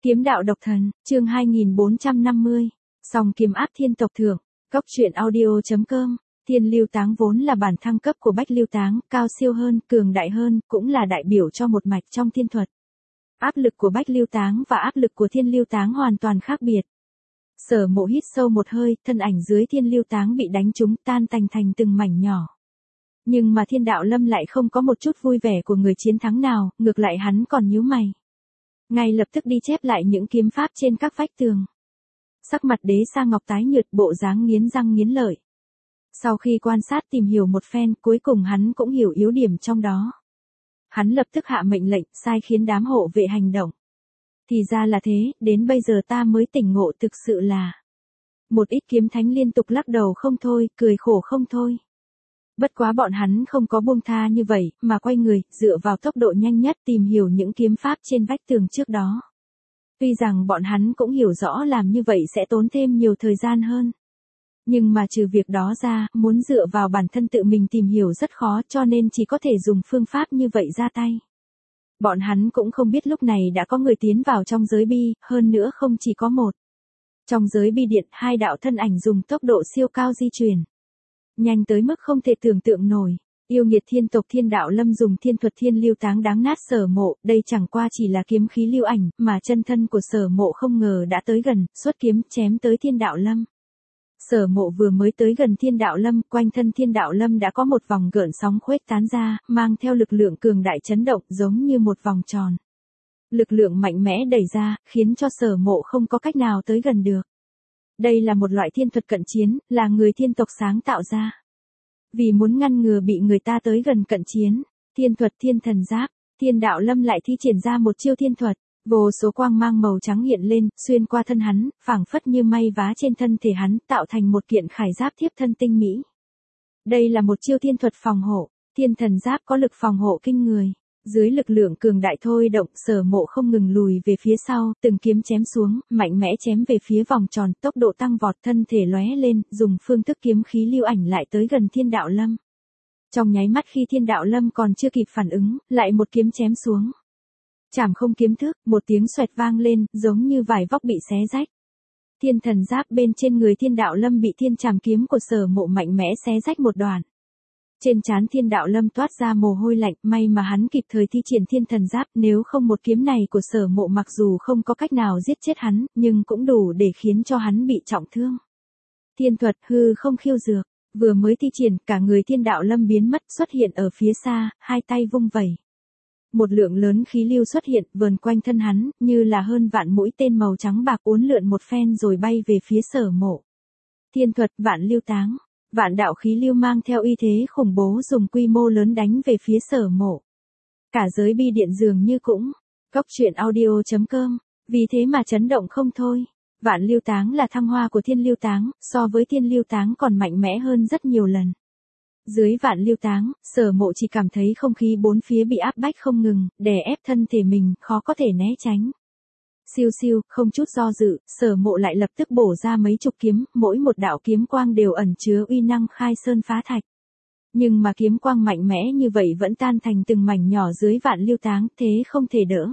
Kiếm đạo độc thần, chương 2450. Song kiếm áp thiên tộc thượng. Cốc truyện audio.com. Thiên lưu táng vốn là bản thăng cấp của bách lưu táng, cao siêu hơn, cường đại hơn, cũng là đại biểu cho một mạch trong thiên thuật. Áp lực của bách lưu táng và áp lực của thiên lưu táng hoàn toàn khác biệt. Sở Mộ hít sâu một hơi, thân ảnh dưới thiên lưu táng bị đánh trúng tan tành thành từng mảnh nhỏ. Nhưng mà Thiên Đạo Lâm lại không có một chút vui vẻ của người chiến thắng nào, ngược lại hắn còn nhíu mày. Ngay lập tức đi chép lại những kiếm pháp trên các vách tường. Sắc mặt Đế Sa Ngọc tái nhợt, bộ dáng nghiến răng nghiến lợi. Sau khi quan sát tìm hiểu một phen, cuối cùng hắn cũng hiểu yếu điểm trong đó. Hắn lập tức hạ mệnh lệnh, sai khiến đám hộ vệ hành động. Thì ra là thế, đến bây giờ ta mới tỉnh ngộ, thực sự là. Một ít kiếm thánh liên tục lắc đầu không thôi, cười khổ không thôi. Bất quá bọn hắn không có buông tha như vậy, mà quay người, dựa vào tốc độ nhanh nhất tìm hiểu những kiếm pháp trên vách tường trước đó. Tuy rằng bọn hắn cũng hiểu rõ làm như vậy sẽ tốn thêm nhiều thời gian hơn. Nhưng mà trừ việc đó ra, muốn dựa vào bản thân tự mình tìm hiểu rất khó, cho nên chỉ có thể dùng phương pháp như vậy ra tay. Bọn hắn cũng không biết lúc này đã có người tiến vào trong giới bi, hơn nữa không chỉ có một. Trong giới bi điện, hai đạo thân ảnh dùng tốc độ siêu cao di chuyển. Nhanh tới mức không thể tưởng tượng nổi. Yêu nghiệt thiên tộc Thiên Đạo Lâm dùng thiên thuật thiên lưu táng đáng nát Sở Mộ, đây chẳng qua chỉ là kiếm khí lưu ảnh, mà chân thân của Sở Mộ không ngờ đã tới gần, xuất kiếm chém tới Thiên Đạo Lâm. Sở Mộ vừa mới tới gần Thiên Đạo Lâm, quanh thân Thiên Đạo Lâm đã có một vòng gợn sóng khuếch tán ra, mang theo lực lượng cường đại chấn động, giống như một vòng tròn. Lực lượng mạnh mẽ đẩy ra, khiến cho Sở Mộ không có cách nào tới gần được. Đây là một loại thiên thuật cận chiến, là người thiên tộc sáng tạo ra. Vì muốn ngăn ngừa bị người ta tới gần cận chiến, thiên thuật thiên thần giáp, Thiên Đạo Lâm lại thi triển ra một chiêu thiên thuật, vô số quang mang màu trắng hiện lên, xuyên qua thân hắn, phảng phất như may vá trên thân thể hắn, tạo thành một kiện khải giáp thiếp thân tinh mỹ. Đây là một chiêu thiên thuật phòng hộ, thiên thần giáp có lực phòng hộ kinh người. Dưới lực lượng cường đại thôi động, Sở Mộ không ngừng lùi về phía sau, từng kiếm chém xuống, mạnh mẽ chém về phía vòng tròn, tốc độ tăng vọt, thân thể lóe lên, dùng phương thức kiếm khí lưu ảnh lại tới gần Thiên Đạo Lâm. Trong nháy mắt khi Thiên Đạo Lâm còn chưa kịp phản ứng, lại một kiếm chém xuống. Chảm không kiếm thước, một tiếng xoẹt vang lên, giống như vải vóc bị xé rách. Thiên thần giáp bên trên người Thiên Đạo Lâm bị thiên chảm kiếm của Sở Mộ mạnh mẽ xé rách một đoạn. Trên trán Thiên Đạo Lâm toát ra mồ hôi lạnh, may mà hắn kịp thời thi triển thiên thần giáp, nếu không một kiếm này của Sở Mộ mặc dù không có cách nào giết chết hắn, nhưng cũng đủ để khiến cho hắn bị trọng thương. Thiên thuật hư không khiêu dược, vừa mới thi triển, cả người Thiên Đạo Lâm biến mất, xuất hiện ở phía xa, hai tay vung vẩy. Một lượng lớn khí lưu xuất hiện, vờn quanh thân hắn, như là hơn vạn mũi tên màu trắng bạc uốn lượn một phen rồi bay về phía Sở Mộ. Thiên thuật vạn lưu táng. Vạn đạo khí lưu mang theo uy thế khủng bố dùng quy mô lớn đánh về phía Sở Mộ. Cả giới bi điện dường như cũng. Cốc truyện audio.com. Vì thế mà chấn động không thôi. Vạn lưu táng là thăng hoa của thiên lưu táng, so với thiên lưu táng còn mạnh mẽ hơn rất nhiều lần. Dưới vạn lưu táng, Sở Mộ chỉ cảm thấy không khí bốn phía bị áp bách không ngừng, đè ép thân thể mình, khó có thể né tránh. Siêu siêu, không chút do dự, Sở Mộ lại lập tức bổ ra mấy chục kiếm, mỗi một đạo kiếm quang đều ẩn chứa uy năng khai sơn phá thạch. Nhưng mà kiếm quang mạnh mẽ như vậy vẫn tan thành từng mảnh nhỏ dưới vạn lưu táng, thế không thể đỡ.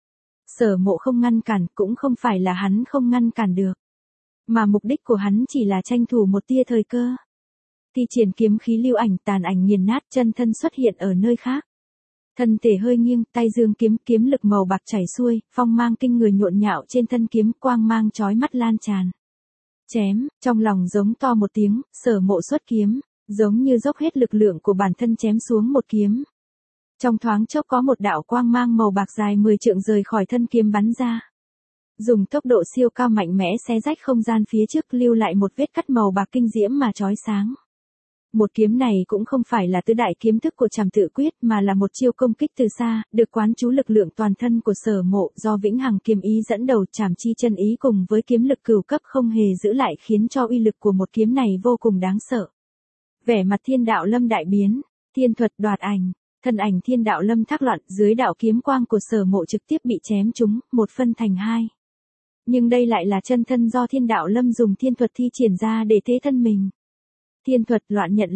Sở Mộ không ngăn cản, cũng không phải là hắn không ngăn cản được. Mà mục đích của hắn chỉ là tranh thủ một tia thời cơ. Thi triển kiếm khí lưu ảnh, tàn ảnh nghiền nát, chân thân xuất hiện ở nơi khác. Thân thể hơi nghiêng, tay dương kiếm, kiếm lực màu bạc chảy xuôi, phong mang kinh người nhộn nhạo trên thân kiếm, quang mang chói mắt lan tràn. Chém, trong lòng giống to một tiếng, Sở Mộ xuất kiếm, giống như dốc hết lực lượng của bản thân chém xuống một kiếm. Trong thoáng chốc có một đạo quang mang màu bạc dài 10 trượng rời khỏi thân kiếm bắn ra. Dùng tốc độ siêu cao mạnh mẽ xé rách không gian phía trước, lưu lại một vết cắt màu bạc kinh diễm mà chói sáng. Một kiếm này cũng không phải là tứ đại kiếm thức của Trảm Tự Quyết mà là một chiêu công kích từ xa, được quán chú lực lượng toàn thân của Sở Mộ do Vĩnh Hằng kiếm ý dẫn đầu, Trảm Chi chân ý cùng với kiếm lực cửu cấp không hề giữ lại khiến cho uy lực của một kiếm này vô cùng đáng sợ. Vẻ mặt Thiên Đạo Lâm đại biến, thiên thuật đoạt ảnh, thân ảnh Thiên Đạo Lâm thác loạn, dưới đạo kiếm quang của Sở Mộ trực tiếp bị chém trúng, một phân thành hai. Nhưng đây lại là chân thân do Thiên Đạo Lâm dùng thiên thuật thi triển ra để thế thân mình. Thiên thuật loạn nhận lưu,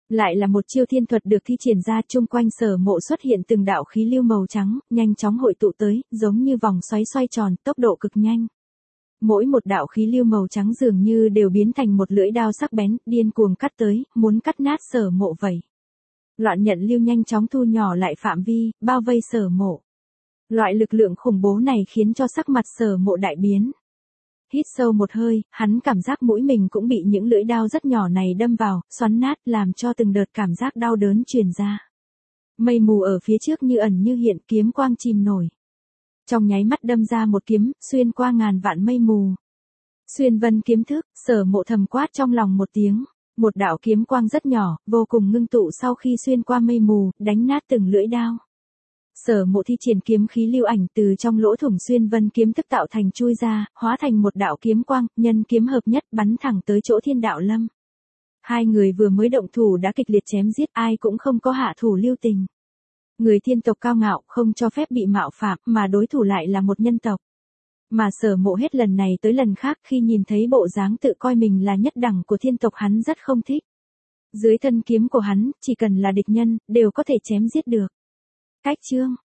Lại là một chiêu thiên thuật được thi triển ra, chung quanh Sở Mộ xuất hiện từng đạo khí lưu màu trắng, nhanh chóng hội tụ tới, giống như vòng xoáy xoay tròn, tốc độ cực nhanh. Mỗi một đạo khí lưu màu trắng dường như đều biến thành một lưỡi đao sắc bén, điên cuồng cắt tới, muốn cắt nát Sở Mộ vậy. Loạn nhận lưu nhanh chóng thu nhỏ lại phạm vi, bao vây Sở Mộ. Loại lực lượng khủng bố này khiến cho sắc mặt Sở Mộ đại biến. Hít sâu một hơi, hắn cảm giác mũi mình cũng bị những lưỡi đao rất nhỏ này đâm vào, xoắn nát, làm cho từng đợt cảm giác đau đớn truyền ra. Mây mù ở phía trước như ẩn như hiện, kiếm quang chìm nổi. Trong nháy mắt đâm ra một kiếm, xuyên qua ngàn vạn mây mù. Xuyên vân kiếm thức, Sở Mộ thầm quát trong lòng một tiếng. Một đạo kiếm quang rất nhỏ, vô cùng ngưng tụ sau khi xuyên qua mây mù, đánh nát từng lưỡi đao. Sở Mộ thi triển kiếm khí lưu ảnh từ trong lỗ thủng xuyên vân kiếm thức tạo thành chui ra, hóa thành một đạo kiếm quang, nhân kiếm hợp nhất bắn thẳng tới chỗ Thiên Đạo Lâm. Hai người vừa mới động thủ đã kịch liệt chém giết, ai cũng không có hạ thủ lưu tình. Người thiên tộc cao ngạo không cho phép bị mạo phạm, mà đối thủ lại là một nhân tộc. Mà Sở Mộ hết lần này tới lần khác khi nhìn thấy bộ dáng tự coi mình là nhất đẳng của thiên tộc hắn rất không thích. Dưới thân kiếm của hắn, chỉ cần là địch nhân, đều có thể chém giết được. Cách chương